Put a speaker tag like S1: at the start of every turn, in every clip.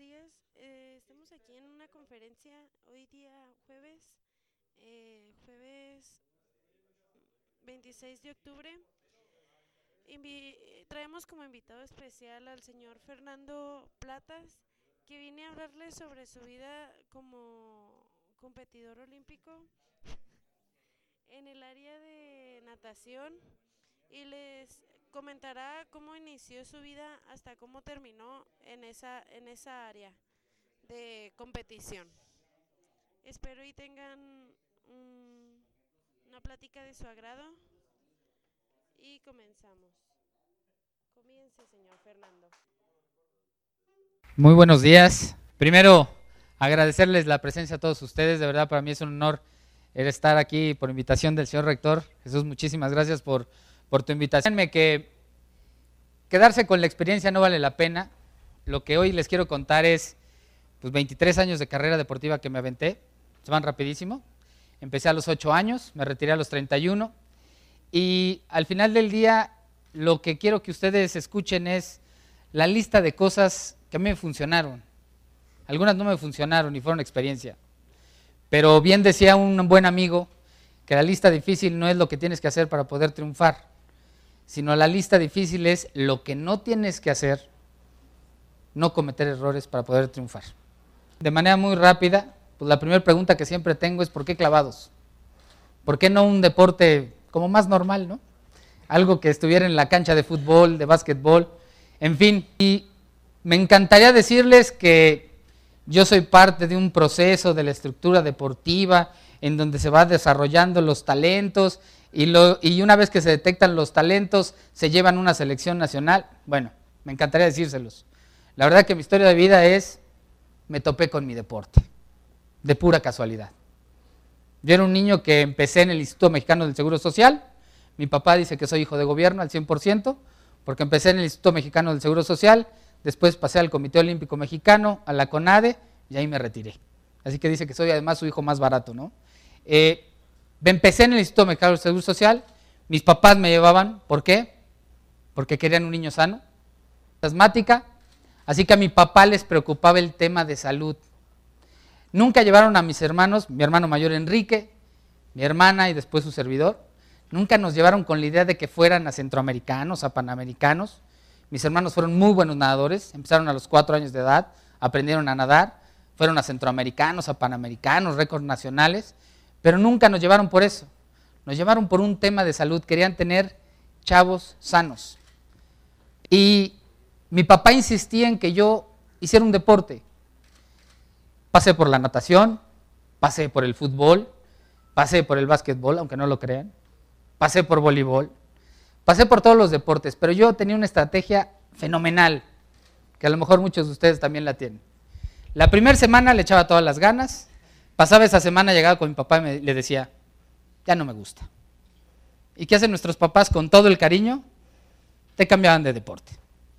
S1: días. Estamos aquí en una conferencia hoy día jueves 26 de octubre. Traemos como invitado especial al señor Fernando Platas, que viene a hablarles sobre su vida como competidor olímpico en el área de natación y les comentará cómo inició su vida hasta cómo terminó en esa área de competición. Espero y tengan una plática de su agrado y comenzamos. Comience, señor Fernando.
S2: Muy buenos días. Primero, agradecerles la presencia a todos ustedes. De verdad, para mí es un honor estar aquí por invitación del señor rector. Jesús, muchísimas gracias por tu invitación. Déjenme que quedarse con la experiencia no vale la pena. Lo que hoy les quiero contar es 23 años de carrera deportiva que me aventé. Se van rapidísimo. Empecé a los 8 años, me retiré a los 31. Y al final del día, lo que quiero que ustedes escuchen es la lista de cosas que a mí me funcionaron. Algunas no me funcionaron y fueron experiencia. Pero bien decía un buen amigo que la lista difícil no es lo que tienes que hacer para poder triunfar, sino la lista difícil es lo que no tienes que hacer, no cometer errores para poder triunfar. De manera muy rápida, pues la primera pregunta que siempre tengo es ¿por qué clavados? ¿Por qué no un deporte como más normal, no? Algo que estuviera en la cancha de fútbol, de básquetbol, en fin. Y me encantaría decirles que yo soy parte de un proceso de la estructura deportiva en donde se va desarrollando los talentos y una vez que se detectan los talentos se llevan a una selección nacional. Bueno, me encantaría decírselos. La verdad que mi historia de vida me topé con mi deporte, de pura casualidad. Yo era un niño que empecé en el Instituto Mexicano del Seguro Social. Mi papá dice que soy hijo de gobierno al 100%, porque empecé en el Instituto Mexicano del Seguro Social, después pasé al Comité Olímpico Mexicano, a la CONADE, y ahí me retiré. Así que dice que soy además su hijo más barato, ¿no? Empecé en el Instituto Mexicano del Seguro Social, mis papás me llevaban, ¿por qué? Porque querían un niño sano, asmática, así que a mi papá les preocupaba el tema de salud. Nunca llevaron a mis hermanos, mi hermano mayor Enrique, mi hermana y después su servidor, nunca nos llevaron con la idea de que fueran a centroamericanos, a panamericanos. Mis hermanos fueron muy buenos nadadores, empezaron a los 4 años de edad, aprendieron a nadar, fueron a centroamericanos, a panamericanos, récords nacionales, pero nunca nos llevaron por eso, nos llevaron por un tema de salud, querían tener chavos sanos. Y mi papá insistía en que yo hiciera un deporte. Pasé por la natación, pasé por el fútbol, pasé por el básquetbol, aunque no lo crean, pasé por voleibol, pasé por todos los deportes, pero yo tenía una estrategia fenomenal, que a lo mejor muchos de ustedes también la tienen. La primera semana le echaba todas las ganas, pasaba esa semana, llegaba con mi papá y le decía, ya no me gusta. ¿Y qué hacen nuestros papás con todo el cariño? Te cambiaban de deporte.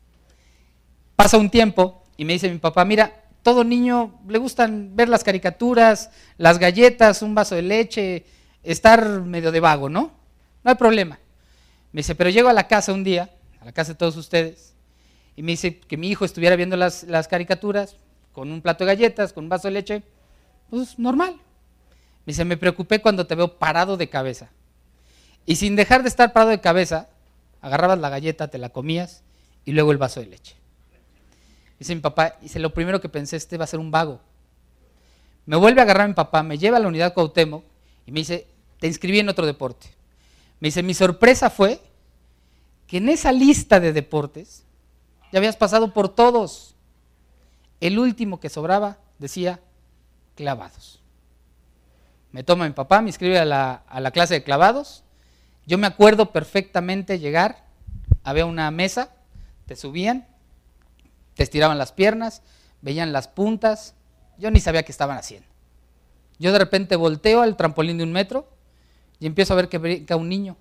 S2: Pasa un tiempo y me dice mi papá, mira, todo niño le gustan ver las caricaturas, las galletas, un vaso de leche, estar medio de vago, ¿no? No hay problema. Me dice, pero llego a la casa un día, a la casa de todos ustedes, y me dice que mi hijo estuviera viendo las caricaturas con un plato de galletas, con un vaso de leche, pues normal. Me dice, me preocupé cuando te veo parado de cabeza. Y sin dejar de estar parado de cabeza, agarrabas la galleta, te la comías y luego el vaso de leche. Dice mi papá, dice, lo primero que pensé, va a ser un vago. Me vuelve a agarrar mi papá, me lleva a la unidad Cuauhtémoc y me dice, te inscribí en otro deporte. Me dice, mi sorpresa fue que en esa lista de deportes ya habías pasado por todos. El último que sobraba decía clavados. Me toma mi papá, me inscribe a la clase de clavados. Yo me acuerdo perfectamente llegar, había una mesa, te subían, te estiraban las piernas, veían las puntas, yo ni sabía qué estaban haciendo. Yo de repente volteo al trampolín de 1 metro y empiezo a ver que brinca un niño.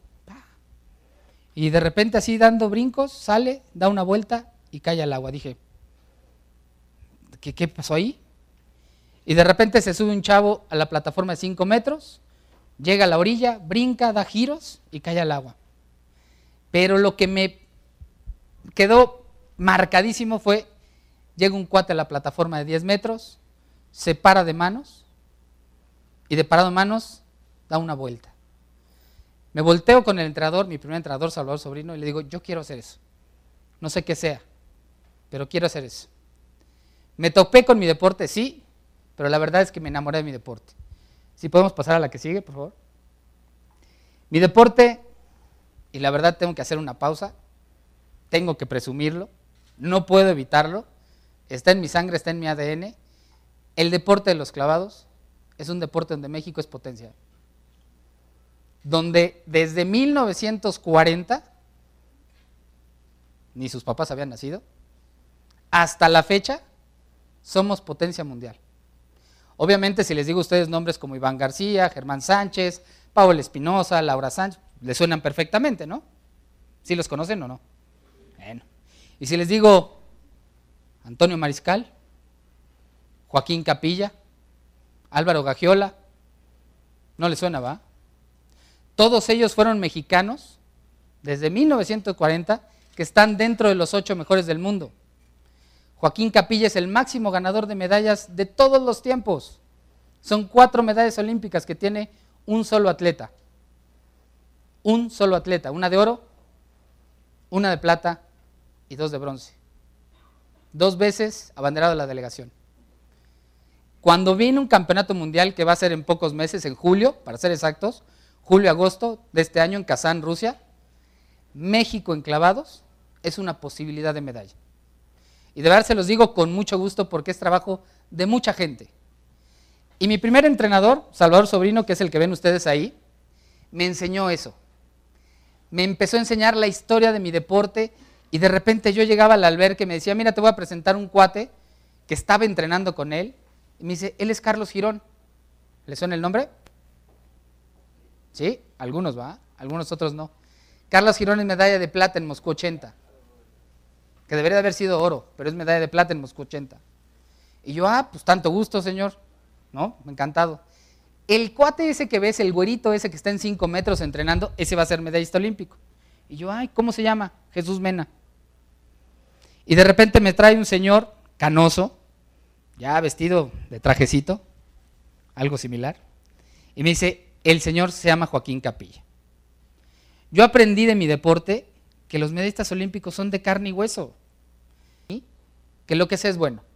S2: Y de repente así dando brincos, sale, da una vuelta y cae al agua. Dije, ¿qué pasó ahí? Y de repente se sube un chavo a la plataforma de 5 metros, llega a la orilla, brinca, da giros y cae al agua. Pero lo que me quedó marcadísimo fue llega un cuate a la plataforma de 10 metros, se para de manos y de parado de manos da una vuelta. Me volteo con el entrenador, mi primer entrenador, Salvador Sobrino, y le digo, yo quiero hacer eso. No sé qué sea, pero quiero hacer eso. Me topé con mi deporte, sí, pero la verdad es que me enamoré de mi deporte. Si podemos pasar a la que sigue, por favor. Mi deporte, y la verdad tengo que hacer una pausa, tengo que presumirlo, no puedo evitarlo, está en mi sangre, está en mi ADN. El deporte de los clavados es un deporte donde México es potencia. Donde desde 1940, ni sus papás habían nacido, hasta la fecha somos potencia mundial. Obviamente si les digo a ustedes nombres como Iván García, Germán Sánchez, Paola Espinosa, Laura Sánchez, les suenan perfectamente, ¿no? ¿Sí los conocen o no? Bueno. Y si les digo Antonio Mariscal, Joaquín Capilla, Álvaro Gagiola, ¿no les suena, va? Todos ellos fueron mexicanos desde 1940 que están dentro de los 8 mejores del mundo. Joaquín Capilla es el máximo ganador de medallas de todos los tiempos. Son 4 medallas olímpicas que tiene un solo atleta. Un solo atleta, una de oro, una de plata y 2 de bronce. 2 veces abanderado de la delegación. Cuando viene un campeonato mundial que va a ser en pocos meses, en julio, para ser exactos, julio-agosto de este año en Kazán, Rusia, México en clavados es una posibilidad de medalla. Y de verdad se los digo con mucho gusto porque es trabajo de mucha gente. Y mi primer entrenador, Salvador Sobrino, que es el que ven ustedes ahí, me enseñó eso. Me empezó a enseñar la historia de mi deporte y de repente yo llegaba al albergue y me decía, mira, te voy a presentar un cuate que estaba entrenando con él. Y me dice, él es Carlos Girón. ¿Le suena el nombre? Sí, algunos va, algunos otros no. Carlos Girón es medalla de plata en Moscú 80, que debería de haber sido oro, pero es medalla de plata en Moscú 80. Y yo, pues tanto gusto, señor, ¿no? Encantado. El cuate ese que ves, el güerito ese que está en 5 metros entrenando, ese va a ser medallista olímpico. Y yo, ¿cómo se llama? Jesús Mena. Y de repente me trae un señor canoso, ya vestido de trajecito, algo similar, y me dice, el señor se llama Joaquín Capilla. Yo aprendí de mi deporte que los medallistas olímpicos son de carne y hueso, ¿sí? Que lo que sé es bueno.